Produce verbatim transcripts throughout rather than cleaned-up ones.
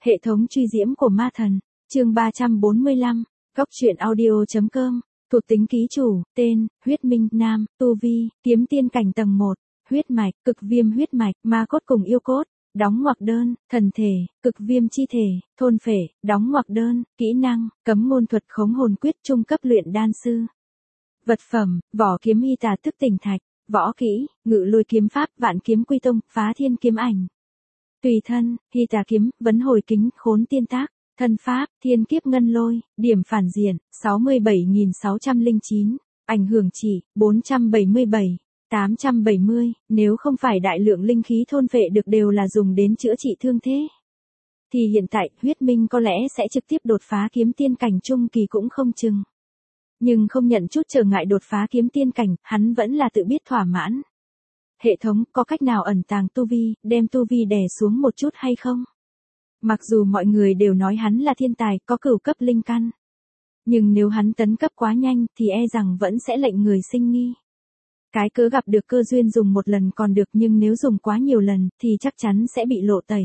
Hệ thống truy diễm của ma thần, chương ba trăm bốn mươi lăm, góc truyện audio chấm com, thuộc tính ký chủ, tên, huyết minh, nam, tu vi, kiếm tiên cảnh tầng một, huyết mạch, cực viêm huyết mạch, ma cốt cùng yêu cốt, đóng ngoặc đơn, thần thể, cực viêm chi thể, thôn phệ, đóng ngoặc đơn, kỹ năng, cấm ngôn thuật khống hồn quyết trung cấp luyện đan sư. Vật phẩm, vỏ kiếm hy tà tức tỉnh thạch, võ kỹ, ngự lôi kiếm pháp, vạn kiếm quy tông, phá thiên kiếm ảnh. Tùy thân, hy tà kiếm, vấn hồi kính, khốn tiên tác, thân pháp, thiên kiếp ngân lôi, điểm phản diện, sáu mươi bảy nghìn sáu trăm lẻ chín, ảnh hưởng chỉ, bốn trăm bảy mươi bảy, tám trăm bảy mươi, nếu không phải đại lượng linh khí thôn phệ được đều là dùng đến chữa trị thương thế. Thì hiện tại, huyết minh có lẽ sẽ trực tiếp đột phá kiếm tiên cảnh trung kỳ cũng không chừng. Nhưng không nhận chút trở ngại đột phá kiếm tiên cảnh, hắn vẫn là tự biết thỏa mãn. Hệ thống, có cách nào ẩn tàng tu vi, đem tu vi đè xuống một chút hay không? Mặc dù mọi người đều nói hắn là thiên tài, có cửu cấp linh căn. Nhưng nếu hắn tấn cấp quá nhanh thì e rằng vẫn sẽ lệnh người sinh nghi. Cái cớ gặp được cơ duyên dùng một lần còn được, nhưng nếu dùng quá nhiều lần thì chắc chắn sẽ bị lộ tẩy.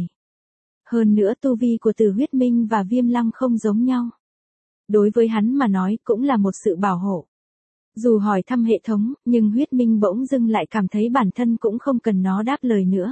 Hơn nữa tu vi của Từ Huyết Minh và Viêm Lăng không giống nhau. Đối với hắn mà nói cũng là một sự bảo hộ. Dù hỏi thăm hệ thống, nhưng Huyết Minh bỗng dưng lại cảm thấy bản thân cũng không cần nó đáp lời nữa.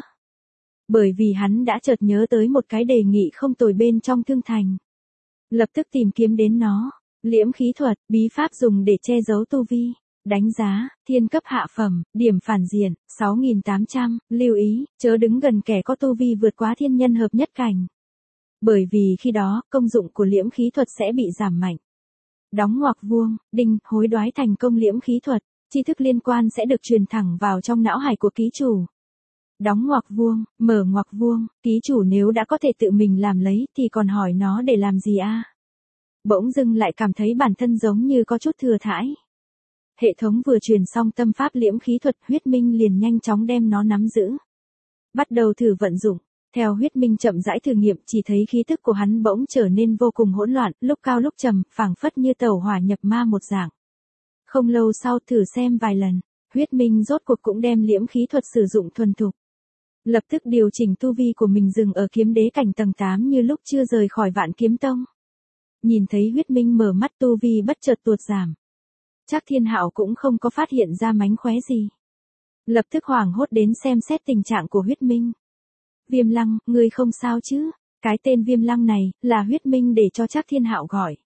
Bởi vì hắn đã chợt nhớ tới một cái đề nghị không tồi bên trong thương thành. Lập tức tìm kiếm đến nó, liễm khí thuật, bí pháp dùng để che giấu tu vi. Đánh giá, thiên cấp hạ phẩm, điểm phản diện, sáu nghìn tám trăm, lưu ý, chớ đứng gần kẻ có tu vi vượt quá thiên nhân hợp nhất cảnh. Bởi vì khi đó, công dụng của liễm khí thuật sẽ bị giảm mạnh. Đóng ngoặc vuông, đinh, hối đoái thành công liễm khí thuật, tri thức liên quan sẽ được truyền thẳng vào trong não hải của ký chủ. Đóng ngoặc vuông, mở ngoặc vuông, ký chủ nếu đã có thể tự mình làm lấy thì còn hỏi nó để làm gì a? À? Bỗng dưng lại cảm thấy bản thân giống như có chút thừa thãi. Hệ thống vừa truyền xong tâm pháp liễm khí thuật, Huyết Minh liền nhanh chóng đem nó nắm giữ. Bắt đầu thử vận dụng. Theo Huyết Minh chậm rãi thử nghiệm, chỉ thấy khí thức của hắn bỗng trở nên vô cùng hỗn loạn, lúc cao lúc trầm, phảng phất như tẩu hỏa nhập ma một dạng. Không lâu sau thử xem vài lần, Huyết Minh rốt cuộc cũng đem liễm khí thuật sử dụng thuần thục. Lập tức điều chỉnh tu vi của mình dừng ở kiếm đế cảnh tầng tám như lúc chưa rời khỏi Vạn Kiếm Tông. Nhìn thấy Huyết Minh mở mắt, tu vi bất chợt tuột giảm. Trác Thiên Hạo cũng không có phát hiện ra mánh khóe gì. Lập tức hoảng hốt đến xem xét tình trạng của Huyết Minh. Viêm Lăng, ngươi không sao chứ? Cái tên Viêm Lăng này, là Huyết Minh để cho Trác Thiên Hạo gọi.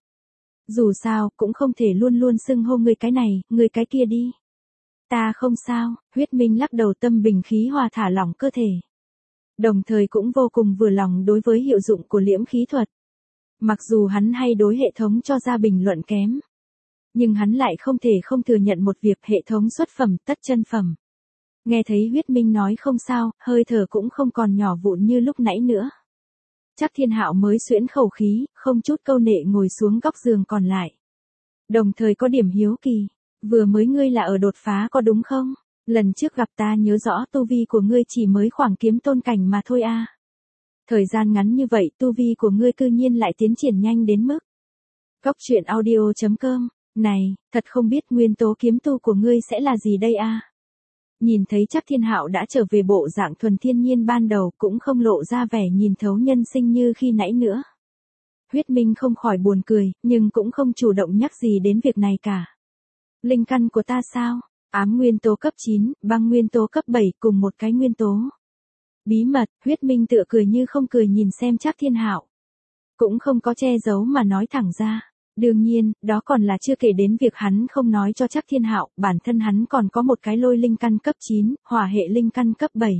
Dù sao, cũng không thể luôn luôn xưng hô ngươi cái này, ngươi cái kia đi. Ta không sao, Huyết Minh lắc đầu, tâm bình khí hòa thả lỏng cơ thể. Đồng thời cũng vô cùng vừa lòng đối với hiệu dụng của liễm khí thuật. Mặc dù hắn hay đối hệ thống cho ra bình luận kém. Nhưng hắn lại không thể không thừa nhận một việc, hệ thống xuất phẩm tất chân phẩm. Nghe thấy Huyết Minh nói không sao, hơi thở cũng không còn nhỏ vụn như lúc nãy nữa. Trác Thiên Hạo mới xuyễn khẩu khí, không chút câu nệ ngồi xuống góc giường còn lại. Đồng thời có điểm hiếu kỳ, vừa mới ngươi là ở đột phá có đúng không? Lần trước gặp ta nhớ rõ tu vi của ngươi chỉ mới khoảng kiếm tôn cảnh mà thôi a. À. Thời gian ngắn như vậy tu vi của ngươi cư nhiên lại tiến triển nhanh đến mức. Góc truyện audio chấm com, này, thật không biết nguyên tố kiếm tu của ngươi sẽ là gì đây a? À? Nhìn thấy Trác Thiên Hạo đã trở về bộ dạng thuần thiên nhiên ban đầu, cũng không lộ ra vẻ nhìn thấu nhân sinh như khi nãy nữa. Huyết Minh không khỏi buồn cười, nhưng cũng không chủ động nhắc gì đến việc này cả. Linh căn của ta sao? Ám nguyên tố cấp chín, băng nguyên tố cấp bảy cùng một cái nguyên tố. Bí mật, Huyết Minh tựa cười như không cười nhìn xem Trác Thiên Hạo. Cũng không có che giấu mà nói thẳng ra. Đương nhiên, đó còn là chưa kể đến việc hắn không nói cho Trác Thiên Hạo, bản thân hắn còn có một cái lôi linh căn cấp chín, hỏa hệ linh căn cấp bảy.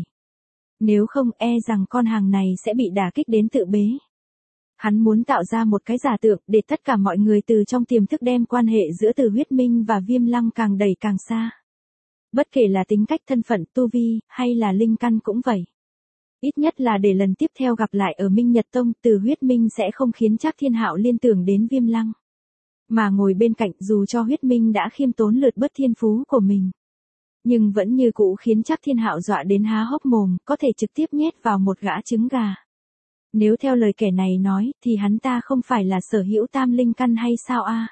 Nếu không e rằng con hàng này sẽ bị đả kích đến tự bế. Hắn muốn tạo ra một cái giả tượng để tất cả mọi người từ trong tiềm thức đem quan hệ giữa Từ Huyết Minh và Viêm Lăng càng đẩy càng xa. Bất kể là tính cách, thân phận, tu vi, hay là linh căn cũng vậy. Ít nhất là để lần tiếp theo gặp lại ở Minh Nhật Tông, Từ Huyết Minh sẽ không khiến Trác Thiên Hạo liên tưởng đến Viêm Lăng. Mà ngồi bên cạnh, dù cho Huyết Minh đã khiêm tốn lượt bớt thiên phú của mình, nhưng vẫn như cũ khiến Trác Thiên Hạo dọa đến há hốc mồm, có thể trực tiếp nhét vào một gã trứng gà. Nếu theo lời kẻ này nói, thì hắn ta không phải là sở hữu tam linh căn hay sao a? À?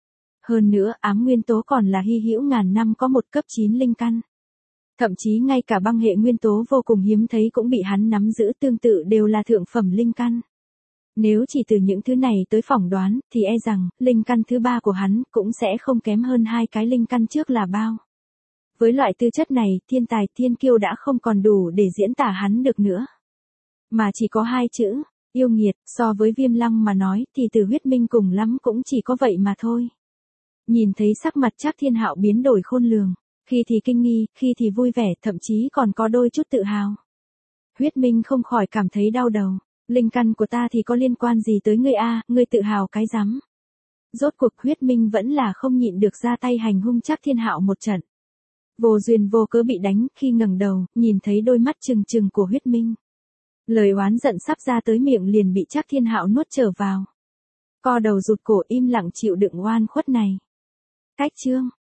Hơn nữa, ám nguyên tố còn là hy hữu ngàn năm có một cấp chín linh căn. Thậm chí ngay cả băng hệ nguyên tố vô cùng hiếm thấy cũng bị hắn nắm giữ, tương tự đều là thượng phẩm linh căn. Nếu chỉ từ những thứ này tới phỏng đoán, thì e rằng, linh căn thứ ba của hắn cũng sẽ không kém hơn hai cái linh căn trước là bao. Với loại tư chất này, thiên tài thiên kiêu đã không còn đủ để diễn tả hắn được nữa. Mà chỉ có hai chữ, yêu nghiệt, so với Viêm Lăng mà nói thì từ Huyết Minh cùng lắm cũng chỉ có vậy mà thôi. Nhìn thấy sắc mặt Trác Thiên Hạo biến đổi khôn lường, khi thì kinh nghi, khi thì vui vẻ, thậm chí còn có đôi chút tự hào. Huyết Minh không khỏi cảm thấy đau đầu, linh căn của ta thì có liên quan gì tới ngươi a, ngươi tự hào cái rắm. Rốt cuộc Huyết Minh vẫn là không nhịn được ra tay hành hung Trác Thiên Hạo một trận. Vô duyên vô cớ bị đánh, khi ngẩng đầu, nhìn thấy đôi mắt trừng trừng của Huyết Minh. Lời oán giận sắp ra tới miệng liền bị Trác Thiên Hạo nuốt trở vào. Co đầu rụt cổ im lặng chịu đựng oan khuất này. Cách chương